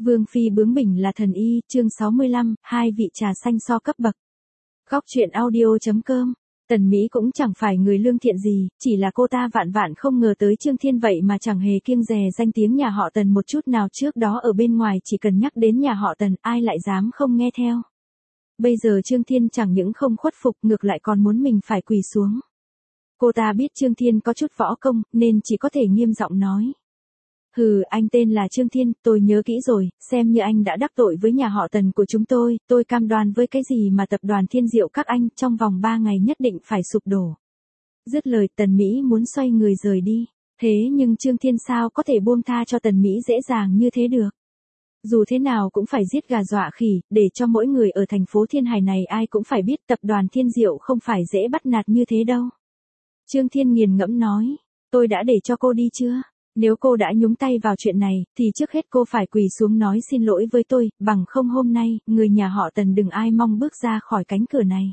Vương phi bướng bỉnh là thần y, chương 65, hai vị trà xanh so cấp bậc. Góc truyện audio.com. Tần Mỹ cũng chẳng phải người lương thiện gì, chỉ là cô ta vạn vạn không ngờ tới Trương Thiên vậy mà chẳng hề kiêng dè danh tiếng nhà họ Tần một chút nào. Trước đó ở bên ngoài chỉ cần nhắc đến nhà họ Tần, ai lại dám không nghe theo. Bây giờ Trương Thiên chẳng những không khuất phục, ngược lại còn muốn mình phải quỳ xuống. Cô ta biết Trương Thiên có chút võ công, nên chỉ có thể nghiêm giọng nói. Hừ, anh tên là Trương Thiên, tôi nhớ kỹ rồi, xem như anh đã đắc tội với nhà họ Tần của chúng tôi cam đoan với cái gì mà tập đoàn Thiên Diệu các anh trong vòng 3 ngày nhất định phải sụp đổ. Dứt lời Tần Mỹ muốn xoay người rời đi, thế nhưng Trương Thiên sao có thể buông tha cho Tần Mỹ dễ dàng như thế được. Dù thế nào cũng phải giết gà dọa khỉ, để cho mỗi người ở thành phố Thiên Hải này ai cũng phải biết tập đoàn Thiên Diệu không phải dễ bắt nạt như thế đâu. Trương Thiên nghiền ngẫm nói, tôi đã để cho cô đi chưa? Nếu cô đã nhúng tay vào chuyện này, thì trước hết cô phải quỳ xuống nói xin lỗi với tôi, bằng không hôm nay, người nhà họ Tần đừng ai mong bước ra khỏi cánh cửa này.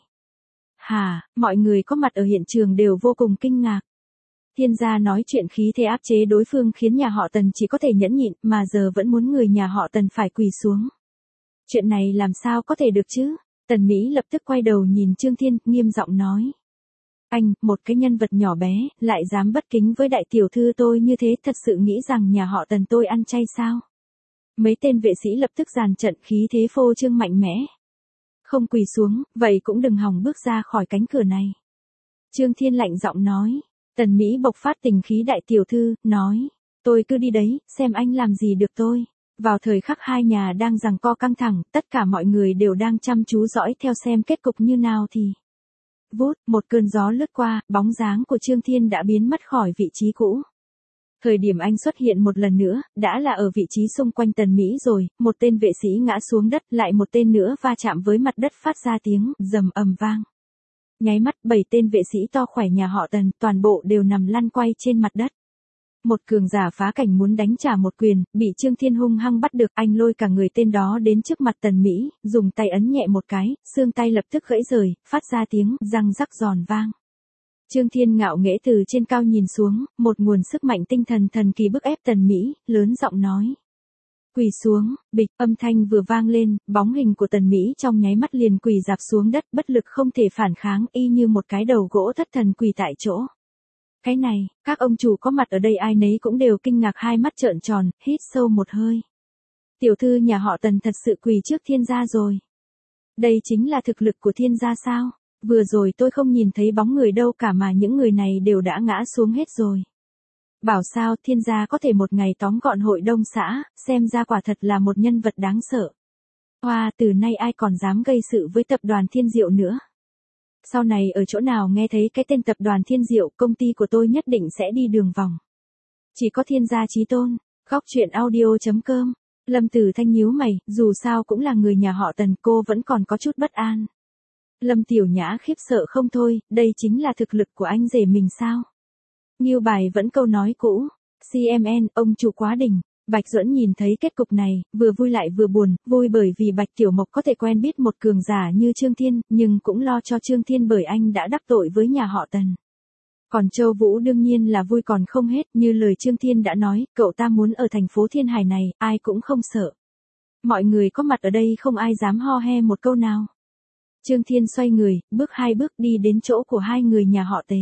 Hả, mọi người có mặt ở hiện trường đều vô cùng kinh ngạc. Thiên gia nói chuyện khí thế áp chế đối phương khiến nhà họ Tần chỉ có thể nhẫn nhịn, mà giờ vẫn muốn người nhà họ Tần phải quỳ xuống. Chuyện này làm sao có thể được chứ? Tần Mỹ lập tức quay đầu nhìn Trương Thiên, nghiêm giọng nói. Anh, một cái nhân vật nhỏ bé, lại dám bất kính với đại tiểu thư tôi như thế, thật sự nghĩ rằng nhà họ Tần tôi ăn chay sao? Mấy tên vệ sĩ lập tức dàn trận, khí thế phô trương mạnh mẽ. Không quỳ xuống, vậy cũng đừng hòng bước ra khỏi cánh cửa này. Trương Thiên lạnh giọng nói. Tần Mỹ bộc phát tình khí đại tiểu thư, nói. Tôi cứ đi đấy, xem anh làm gì được tôi. Vào thời khắc hai nhà đang giằng co căng thẳng, tất cả mọi người đều đang chăm chú dõi theo xem kết cục như nào thì. Vút, một cơn gió lướt qua, bóng dáng của Trương Thiên đã biến mất khỏi vị trí cũ. Thời điểm anh xuất hiện một lần nữa, đã là ở vị trí xung quanh Tần Mỹ rồi, một tên vệ sĩ ngã xuống đất, lại một tên nữa va chạm với mặt đất phát ra tiếng rầm ầm vang. Nháy mắt 7 tên vệ sĩ to khỏe nhà họ Tần, toàn bộ đều nằm lăn quay trên mặt đất. Một cường giả phá cảnh muốn đánh trả một quyền, bị Trương Thiên hung hăng bắt được, anh lôi cả người tên đó đến trước mặt Tần Mỹ, dùng tay ấn nhẹ một cái, xương tay lập tức gãy rời, phát ra tiếng răng rắc giòn vang. Trương Thiên ngạo nghễ từ trên cao nhìn xuống, một nguồn sức mạnh tinh thần thần kỳ bức ép Tần Mỹ, lớn giọng nói. Quỳ xuống, bịch, âm thanh vừa vang lên, bóng hình của Tần Mỹ trong nháy mắt liền quỳ rạp xuống đất, bất lực không thể phản kháng, y như một cái đầu gỗ thất thần quỳ tại chỗ. Cái này, các ông chủ có mặt ở đây ai nấy cũng đều kinh ngạc, hai mắt trợn tròn, hít sâu một hơi. Tiểu thư nhà họ Tần thật sự quỳ trước Thiên gia rồi. Đây chính là thực lực của Thiên gia sao? Vừa rồi tôi không nhìn thấy bóng người đâu cả mà những người này đều đã ngã xuống hết rồi. Bảo sao Thiên gia có thể một ngày tóm gọn hội đông xã, xem ra quả thật là một nhân vật đáng sợ. Hoa, từ nay ai còn dám gây sự với tập đoàn Thiên Diệu nữa. Sau này ở chỗ nào nghe thấy cái tên tập đoàn Thiên Diệu, công ty của tôi nhất định sẽ đi đường vòng. Chỉ có Thiên gia chí tôn. Góc truyện audio.com. Lâm Tử Thanh nhíu mày, dù sao cũng là người nhà họ Tần, cô vẫn còn có chút bất an. Lâm Tiểu Nhã khiếp sợ không thôi, đây chính là thực lực của anh rể mình sao? Ngưu Bài vẫn câu nói cũ. CMN, ông chủ quá đỉnh. Bạch Duẫn nhìn thấy kết cục này, vừa vui lại vừa buồn, vui bởi vì Bạch Tiểu Mộc có thể quen biết một cường giả như Trương Thiên, nhưng cũng lo cho Trương Thiên bởi anh đã đắc tội với nhà họ Tần. Còn Châu Vũ đương nhiên là vui còn không hết, như lời Trương Thiên đã nói, cậu ta muốn ở thành phố Thiên Hải này, ai cũng không sợ. Mọi người có mặt ở đây không ai dám ho he một câu nào. Trương Thiên xoay người, bước 2 bước đi đến chỗ của hai người nhà họ Tề.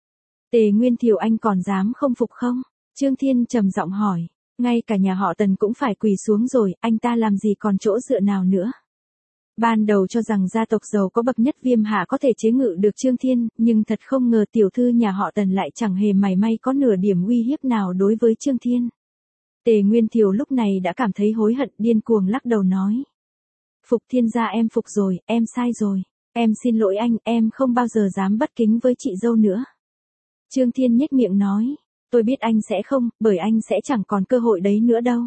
Tề Nguyên Thiệu, anh còn dám không phục không? Trương Thiên trầm giọng hỏi. Ngay cả nhà họ Tần cũng phải quỳ xuống rồi, anh ta làm gì còn chỗ dựa nào nữa. Ban đầu cho rằng gia tộc giàu có bậc nhất Viêm Hạ có thể chế ngự được Trương Thiên, nhưng thật không ngờ tiểu thư nhà họ Tần lại chẳng hề mảy may có nửa điểm uy hiếp nào đối với Trương Thiên. Tề Nguyên Thiệu lúc này đã cảm thấy hối hận, điên cuồng lắc đầu nói. Phục Thiên gia, em phục rồi, em sai rồi. Em xin lỗi anh, em không bao giờ dám bất kính với chị dâu nữa. Trương Thiên nhếch miệng nói. Tôi biết anh sẽ không, bởi anh sẽ chẳng còn cơ hội đấy nữa đâu.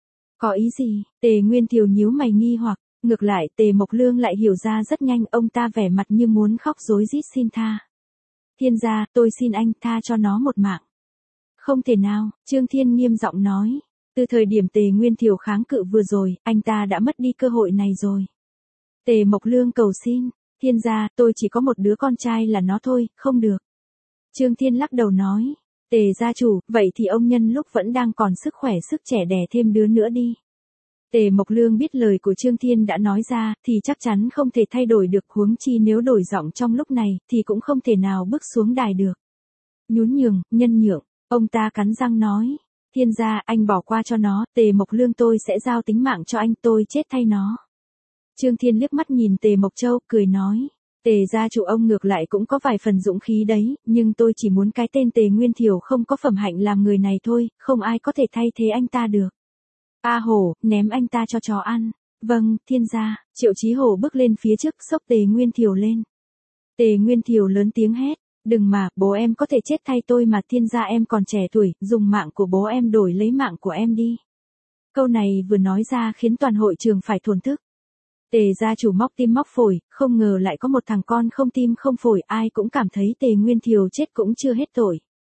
Có ý gì? Tề Nguyên Thiệu nhíu mày nghi hoặc, ngược lại Tề Mộc Lương lại hiểu ra rất nhanh, ông ta vẻ mặt như muốn khóc rối rít xin tha. Thiên gia, tôi xin anh tha cho nó một mạng. Không thể nào, Trương Thiên nghiêm giọng nói. Từ thời điểm Tề Nguyên Thiệu kháng cự vừa rồi, anh ta đã mất đi cơ hội này rồi. Tề Mộc Lương cầu xin, Thiên gia, tôi chỉ có một đứa con trai là nó thôi, không được. Trương Thiên lắc đầu nói. Tề gia chủ, vậy thì ông nhân lúc vẫn đang còn sức khỏe sức trẻ đẻ thêm đứa nữa đi. Tề Mộc Lương biết lời của Trương Thiên đã nói ra, thì chắc chắn không thể thay đổi được, huống chi nếu đổi giọng trong lúc này, thì cũng không thể nào bước xuống đài được. Nhún nhường, nhân nhượng, ông ta cắn răng nói. Thiên gia, anh bỏ qua cho nó, Tề Mộc Lương tôi sẽ giao tính mạng cho anh, tôi chết thay nó. Trương Thiên liếc mắt nhìn Tề Mộc Châu, cười nói. Tề gia chủ ông ngược lại cũng có vài phần dũng khí đấy, nhưng tôi chỉ muốn cái tên Tề Nguyên Thiểu không có phẩm hạnh làm người này thôi, không ai có thể thay thế anh ta được. A Hổ, ném anh ta cho chó ăn. Vâng, thiên gia. Triệu Chí Hổ bước lên phía trước, xốc Tề Nguyên Thiểu lên. Tề Nguyên Thiểu lớn tiếng hét. Đừng mà, bố em có thể chết thay tôi mà, thiên gia em còn trẻ tuổi, dùng mạng của bố em đổi lấy mạng của em đi. Câu này vừa nói ra khiến toàn hội trường phải thổn thức. Tề gia chủ móc tim móc phổi, không ngờ lại có một thằng con không tim không phổi, ai cũng cảm thấy Tề Nguyên Thiểu chết cũng chưa hết tội.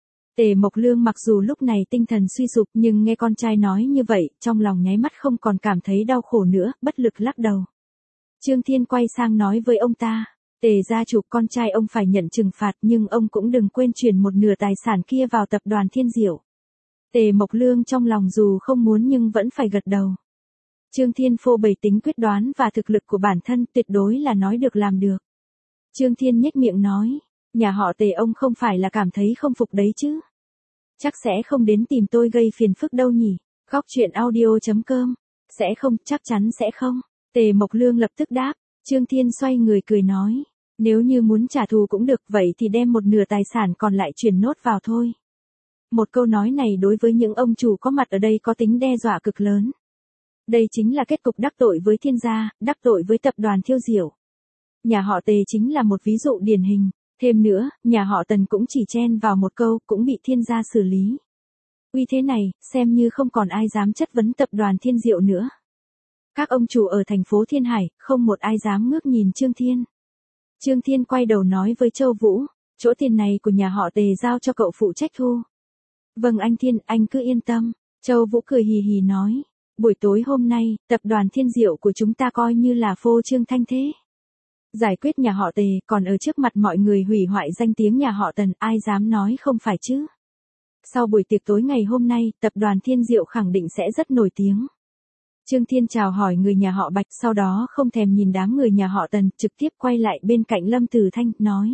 Tề Mộc Lương mặc dù lúc này tinh thần suy sụp nhưng nghe con trai nói như vậy, trong lòng nháy mắt không còn cảm thấy đau khổ nữa, bất lực lắc đầu. Trương Thiên quay sang nói với ông ta, Tề gia chủ, con trai ông phải nhận trừng phạt nhưng ông cũng đừng quên chuyển một nửa tài sản kia vào tập đoàn Thiên Diệu. Tề Mộc Lương trong lòng dù không muốn nhưng vẫn phải gật đầu. Trương Thiên phô bày tính quyết đoán và thực lực của bản thân, tuyệt đối là nói được làm được. Trương Thiên nhếch miệng nói, nhà họ Tề ông không phải là cảm thấy không phục đấy chứ. Chắc sẽ không đến tìm tôi gây phiền phức đâu nhỉ. Góc truyện audio.com. Sẽ không, chắc chắn sẽ không. Tề Mộc Lương lập tức đáp. Trương Thiên xoay người cười nói. Nếu như muốn trả thù cũng được, vậy thì đem một nửa tài sản còn lại chuyển nốt vào thôi. Một câu nói này đối với những ông chủ có mặt ở đây có tính đe dọa cực lớn. Đây chính là kết cục đắc tội với Thiên gia, đắc tội với tập đoàn Thiêu Diệu. Nhà họ Tề chính là một ví dụ điển hình. Thêm nữa, nhà họ Tần cũng chỉ chen vào một câu, cũng bị Thiên gia xử lý. Uy thế này, xem như không còn ai dám chất vấn tập đoàn Thiên Diệu nữa. Các ông chủ ở thành phố Thiên Hải, không một ai dám ngước nhìn Trương Thiên. Trương Thiên quay đầu nói với Châu Vũ, chỗ tiền này của nhà họ Tề giao cho cậu phụ trách thu. Vâng anh Thiên, anh cứ yên tâm. Châu Vũ cười hì hì nói, buổi tối hôm nay, tập đoàn Thiên Diệu của chúng ta coi như là phô trương thanh thế. Giải quyết nhà họ Tề, còn ở trước mặt mọi người hủy hoại danh tiếng nhà họ Tần, ai dám nói không phải chứ. Sau buổi tiệc tối ngày hôm nay, tập đoàn Thiên Diệu khẳng định sẽ rất nổi tiếng. Trương Thiên chào hỏi người nhà họ Bạch, sau đó không thèm nhìn đám người nhà họ Tần, trực tiếp quay lại bên cạnh Lâm Tử Thanh, nói.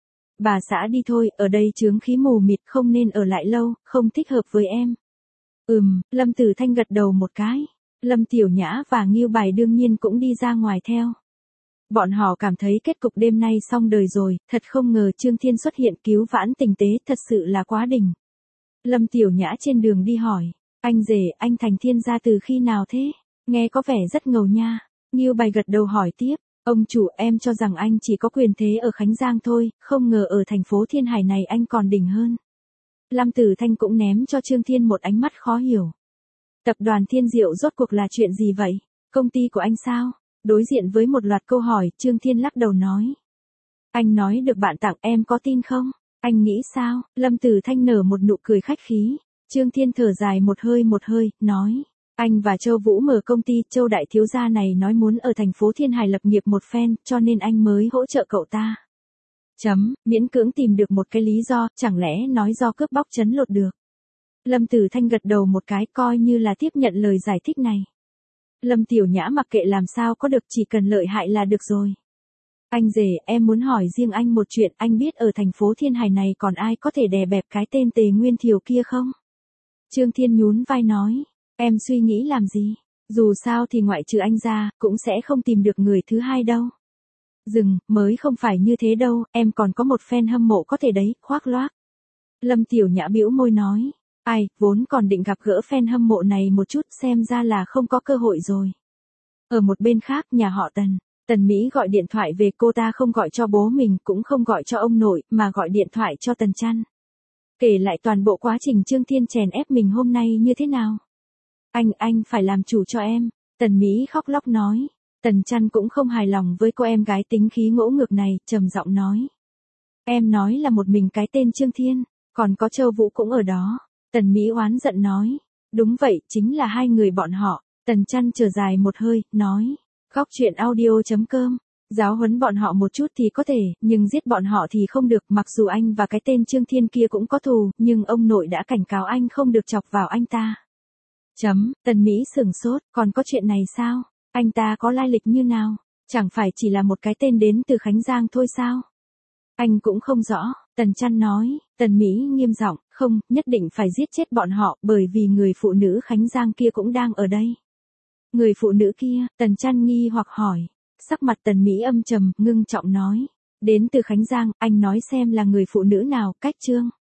Bà xã đi thôi, ở đây chướng khí mù mịt, không nên ở lại lâu, không thích hợp với em. Lâm Tử Thanh gật đầu một cái. Lâm Tiểu Nhã và Ngưu Bài đương nhiên cũng đi ra ngoài theo. Bọn họ cảm thấy kết cục đêm nay xong đời rồi, thật không ngờ Trương Thiên xuất hiện cứu vãn tình tế, thật sự là quá đỉnh. Lâm Tiểu Nhã trên đường đi hỏi, anh rể, anh thành Thiên gia từ khi nào thế? Nghe có vẻ rất ngầu nha. Ngưu Bài gật đầu hỏi tiếp, ông chủ, em cho rằng anh chỉ có quyền thế ở Khánh Giang thôi, không ngờ ở thành phố Thiên Hải này anh còn đỉnh hơn. Lâm Tử Thanh cũng ném cho Trương Thiên một ánh mắt khó hiểu. Tập đoàn Thiên Diệu rốt cuộc là chuyện gì vậy? Công ty của anh sao? Đối diện với một loạt câu hỏi, Trương Thiên lắc đầu nói. Anh nói được bạn tặng, em có tin không? Anh nghĩ sao? Lâm Tử Thanh nở một nụ cười khách khí. Trương Thiên thở dài một hơi, nói. Anh và Châu Vũ mở công ty, Châu đại thiếu gia này nói muốn ở thành phố Thiên Hải lập nghiệp một phen, cho nên anh mới hỗ trợ cậu ta. Miễn cưỡng tìm được một cái lý do, chẳng lẽ nói do cướp bóc trấn lột được. Lâm Tử Thanh gật đầu một cái, coi như là tiếp nhận lời giải thích này. Lâm Tiểu Nhã mặc kệ làm sao có được, chỉ cần lợi hại là được rồi. Anh rể, em muốn hỏi riêng anh một chuyện, anh biết ở thành phố Thiên Hải này còn ai có thể đè bẹp cái tên Tề Nguyên Thiểu kia không? Trương Thiên nhún vai nói, em suy nghĩ làm gì? Dù sao thì ngoại trừ anh ra, cũng sẽ không tìm được người thứ hai đâu. Mới không phải như thế đâu, em còn có một fan hâm mộ có thể đấy, khoác loác. Lâm Tiểu Nhã bĩu môi nói, ai, vốn còn định gặp gỡ fan hâm mộ này một chút, xem ra là không có cơ hội rồi. Ở một bên khác, nhà họ Tần Mỹ gọi điện thoại về, cô ta không gọi cho bố mình, cũng không gọi cho ông nội, mà gọi điện thoại cho Tần Chăn. Kể lại toàn bộ quá trình Trương Thiên chèn ép mình hôm nay như thế nào. Anh phải làm chủ cho em. Tần Mỹ khóc lóc nói. Tần Chăn cũng không hài lòng với cô em gái tính khí ngỗ ngược này, trầm giọng nói. Em nói là một mình cái tên Trương Thiên, còn có Châu Vũ cũng ở đó. Tần Mỹ oán giận nói. Đúng vậy, chính là hai người bọn họ. Tần Chăn thở dài một hơi, nói. Góc truyện audio.com. Giáo huấn bọn họ một chút thì có thể, nhưng giết bọn họ thì không được, mặc dù anh và cái tên Trương Thiên kia cũng có thù, nhưng ông nội đã cảnh cáo anh không được chọc vào anh ta. Tần Mỹ sửng sốt, còn có chuyện này sao? Anh ta có lai lịch như nào? Chẳng phải chỉ là một cái tên đến từ Khánh Giang thôi sao? Anh cũng không rõ, Tần Chăn nói. Tần Mỹ nghiêm giọng, không, nhất định phải giết chết bọn họ, bởi vì người phụ nữ Khánh Giang kia cũng đang ở đây. Người phụ nữ kia, Tần Chăn nghi hoặc hỏi. Sắc mặt Tần Mỹ âm trầm, ngưng trọng nói. Đến từ Khánh Giang, anh nói xem là người phụ nữ nào, Cách Trương.